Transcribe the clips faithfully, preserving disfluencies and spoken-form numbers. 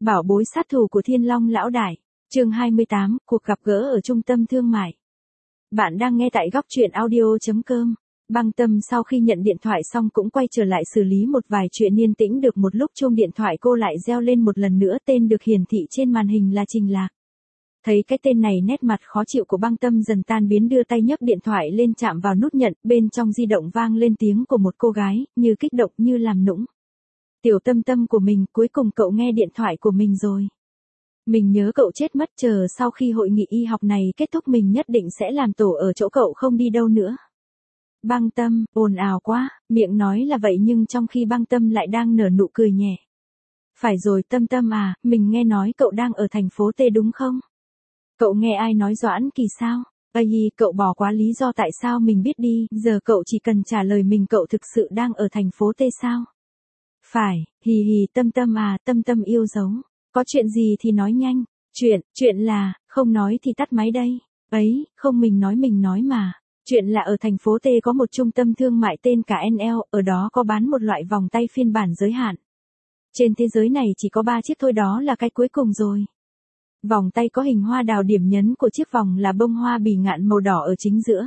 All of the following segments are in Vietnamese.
Bảo bối sát thủ của Thiên Long lão đại. Chương hai mươi tám, cuộc gặp gỡ ở trung tâm thương mại. Bạn đang nghe tại góc truyện audio chấm com. Băng Tâm sau khi nhận điện thoại xong cũng quay trở lại xử lý một vài chuyện, yên tĩnh được một lúc chuông điện thoại cô lại reo lên một lần nữa, tên được hiển thị trên màn hình là Trình Lạc. Thấy cái tên này, nét mặt khó chịu của Băng Tâm dần tan biến, đưa tay nhấc điện thoại lên chạm vào nút nhận, bên trong di động vang lên tiếng của một cô gái, như kích động như làm nũng. Tiểu Tâm Tâm của mình, cuối cùng cậu nghe điện thoại của mình rồi. Mình nhớ cậu chết mất, chờ sau khi hội nghị y học này kết thúc mình nhất định sẽ làm tổ ở chỗ cậu, không đi đâu nữa. Băng Tâm, ồn ào quá, miệng nói là vậy nhưng trong khi Băng Tâm lại đang nở nụ cười nhẹ. Phải rồi Tâm Tâm à, mình nghe nói cậu đang ở thành phố T đúng không? Cậu nghe ai nói Doãn Kỳ sao? Ây, cậu bỏ quá lý do tại sao mình biết đi, giờ cậu chỉ cần trả lời mình cậu thực sự đang ở thành phố T sao? Phải, hì hì Tâm Tâm à, Tâm Tâm yêu dấu. Có chuyện gì thì nói nhanh. Chuyện, chuyện là, không nói thì tắt máy đây. Ấy, không mình nói mình nói mà. Chuyện là ở thành phố T có một trung tâm thương mại tên cả en lờ, ở đó có bán một loại vòng tay phiên bản giới hạn. Trên thế giới này chỉ có ba chiếc thôi, đó là cái cuối cùng rồi. Vòng tay có hình hoa đào, điểm nhấn của chiếc vòng là bông hoa bỉ ngạn màu đỏ ở chính giữa.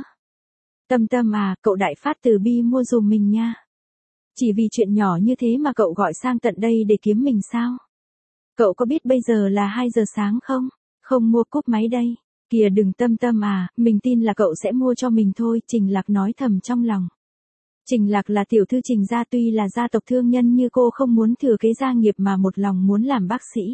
Tâm Tâm à, cậu đại phát từ bi mua dùm mình nha. Chỉ vì chuyện nhỏ như thế mà cậu gọi sang tận đây để kiếm mình sao? Cậu có biết bây giờ là hai giờ sáng không? Không mua cúp máy đây. Kìa đừng Tâm Tâm à, mình tin là cậu sẽ mua cho mình thôi, Trình Lạc nói thầm trong lòng. Trình Lạc là tiểu thư Trình gia, tuy là gia tộc thương nhân như cô không muốn thừa kế gia nghiệp mà một lòng muốn làm bác sĩ.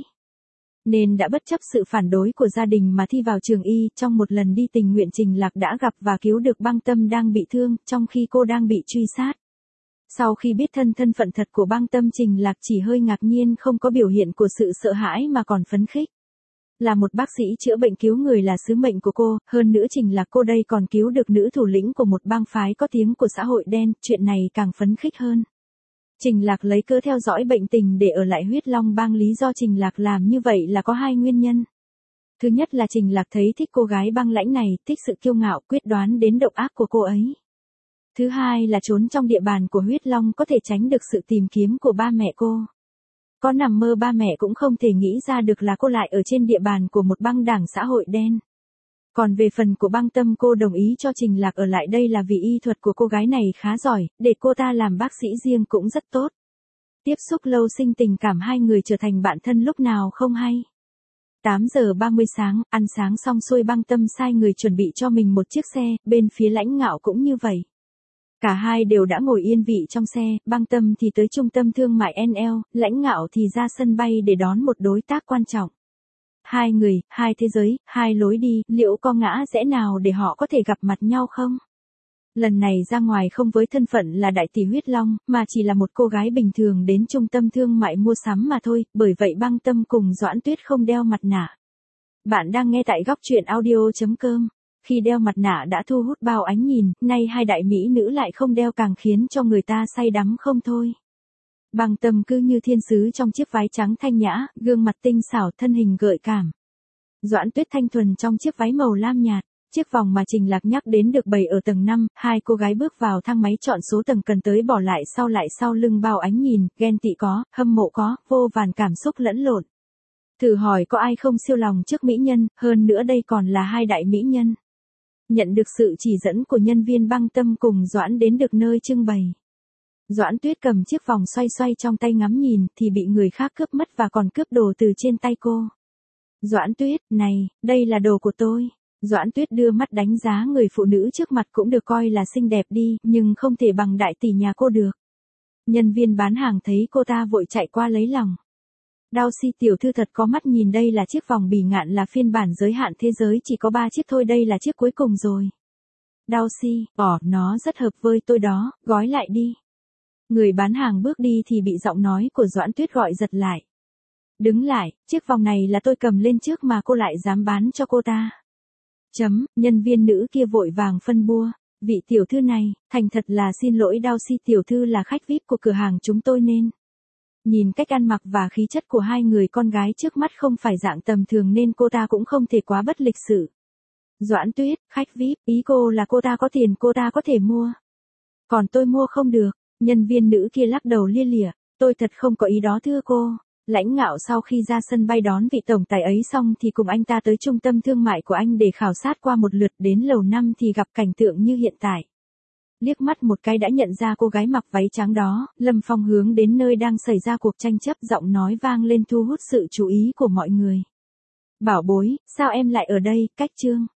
Nên đã bất chấp sự phản đối của gia đình mà thi vào trường y. Trong một lần đi tình nguyện, Trình Lạc đã gặp và cứu được Băng Tâm đang bị thương, trong khi cô đang bị truy sát. Sau khi biết thân thân phận thật của Băng Tâm, Trình Lạc chỉ hơi ngạc nhiên, không có biểu hiện của sự sợ hãi mà còn phấn khích. Là một bác sĩ chữa bệnh cứu người là sứ mệnh của cô, hơn nữa Trình Lạc cô đây còn cứu được nữ thủ lĩnh của một bang phái có tiếng của xã hội đen, chuyện này càng phấn khích hơn. Trình Lạc lấy cớ theo dõi bệnh tình để ở lại Huyết Long Bang, lý do Trình Lạc làm như vậy là có hai nguyên nhân. Thứ nhất là Trình Lạc thấy thích cô gái băng lãnh này, thích sự kiêu ngạo, quyết đoán đến độc ác của cô ấy. Thứ hai là trốn trong địa bàn của Huyết Long có thể tránh được sự tìm kiếm của ba mẹ cô. Có nằm mơ ba mẹ cũng không thể nghĩ ra được là cô lại ở trên địa bàn của một băng đảng xã hội đen. Còn về phần của Băng Tâm, cô đồng ý cho Trình Lạc ở lại đây là vì y thuật của cô gái này khá giỏi, để cô ta làm bác sĩ riêng cũng rất tốt. Tiếp xúc lâu sinh tình cảm, hai người trở thành bạn thân lúc nào không hay. tám giờ ba mươi sáng, ăn sáng xong xuôi, Băng Tâm sai người chuẩn bị cho mình một chiếc xe, bên phía Lãnh Ngạo cũng như vậy. Cả hai đều đã ngồi yên vị trong xe, Băng Tâm thì tới trung tâm thương mại en lờ, Lãnh Ngạo thì ra sân bay để đón một đối tác quan trọng. Hai người, hai thế giới, hai lối đi, liệu có ngã rẽ nào để họ có thể gặp mặt nhau không? Lần này ra ngoài không với thân phận là đại tỷ Huyết Long, mà chỉ là một cô gái bình thường đến trung tâm thương mại mua sắm mà thôi, bởi vậy Băng Tâm cùng Doãn Tuyết không đeo mặt nạ. Bạn đang nghe tại góc truyện audio chấm com. Khi đeo mặt nạ đã thu hút bao ánh nhìn, nay hai đại mỹ nữ lại không đeo càng khiến cho người ta say đắm không thôi. Băng Tâm cứ như thiên sứ trong chiếc váy trắng thanh nhã, gương mặt tinh xảo, thân hình gợi cảm. Doãn Tuyết thanh thuần trong chiếc váy màu lam nhạt. Chiếc vòng mà Trình Lạc nhắc đến được bày ở tầng năm, hai cô gái bước vào thang máy chọn số tầng cần tới, bỏ lại sau lại sau lưng bao ánh nhìn, ghen tị có, hâm mộ có, vô vàn cảm xúc lẫn lộn. Thử hỏi có ai không siêu lòng trước mỹ nhân, hơn nữa đây còn là hai đại mỹ nhân. Nhận được sự chỉ dẫn của nhân viên, Băng Tâm cùng Doãn đến được nơi trưng bày. Doãn Tuyết cầm chiếc vòng xoay xoay trong tay ngắm nhìn thì bị người khác cướp mất và còn cướp đồ từ trên tay cô. Doãn Tuyết, này, đây là đồ của tôi. Doãn Tuyết đưa mắt đánh giá người phụ nữ trước mặt, cũng được coi là xinh đẹp đi, nhưng không thể bằng đại tỷ nhà cô được. Nhân viên bán hàng thấy cô ta vội chạy qua lấy lòng. Darcy tiểu thư thật có mắt, nhìn đây là chiếc vòng bỉ ngạn là phiên bản giới hạn thế giới, chỉ có ba chiếc thôi, đây là chiếc cuối cùng rồi. Darcy, ỏ, nó rất hợp với tôi đó, gói lại đi. Người bán hàng bước đi thì bị giọng nói của Doãn Tuyết gọi giật lại. Đứng lại, chiếc vòng này là tôi cầm lên trước mà cô lại dám bán cho cô ta. Chấm, nhân viên nữ kia vội vàng phân bua. Vị tiểu thư này, thành thật là xin lỗi Darcy tiểu thư là khách vi ai pi của cửa hàng chúng tôi nên. Nhìn cách ăn mặc và khí chất của hai người con gái trước mắt không phải dạng tầm thường nên cô ta cũng không thể quá bất lịch sự. Doãn Tuyết, khách vi ai pi, ý cô là cô ta có tiền cô ta có thể mua. Còn tôi mua không được, nhân viên nữ kia lắc đầu lia lịa, tôi thật không có ý đó thưa cô. Lãnh Ngạo sau khi ra sân bay đón vị tổng tài ấy xong thì cùng anh ta tới trung tâm thương mại của anh để khảo sát qua một lượt, đến lầu năm thì gặp cảnh tượng như hiện tại. Liếc mắt một cái đã nhận ra cô gái mặc váy trắng đó, Lâm Phong hướng đến nơi đang xảy ra cuộc tranh chấp, giọng nói vang lên thu hút sự chú ý của mọi người. Bảo bối, sao em lại ở đây, Cách Trương?